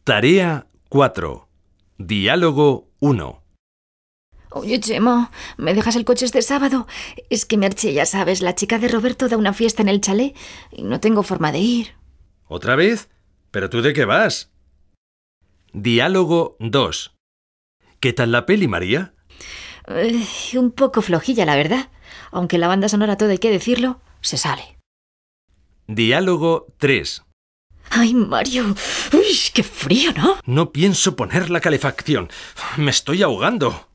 Tarea 4. Diálogo 1. Oye, Chema, ¿me dejas el coche este sábado? Es que Merche, ya sabes, la chica de Roberto da una fiesta en el chalet y no tengo forma de ir. ¿Otra vez? ¿Pero tú de qué vas? Diálogo 2. ¿Qué tal la peli, María? Un poco flojilla, la verdad. Aunque la banda sonora, todo hay que decirlo, se sale. Diálogo 3. ¡Ay, Mario! ¡Uy, qué frío!, ¿no? No pienso poner la calefacción. Me estoy ahogando.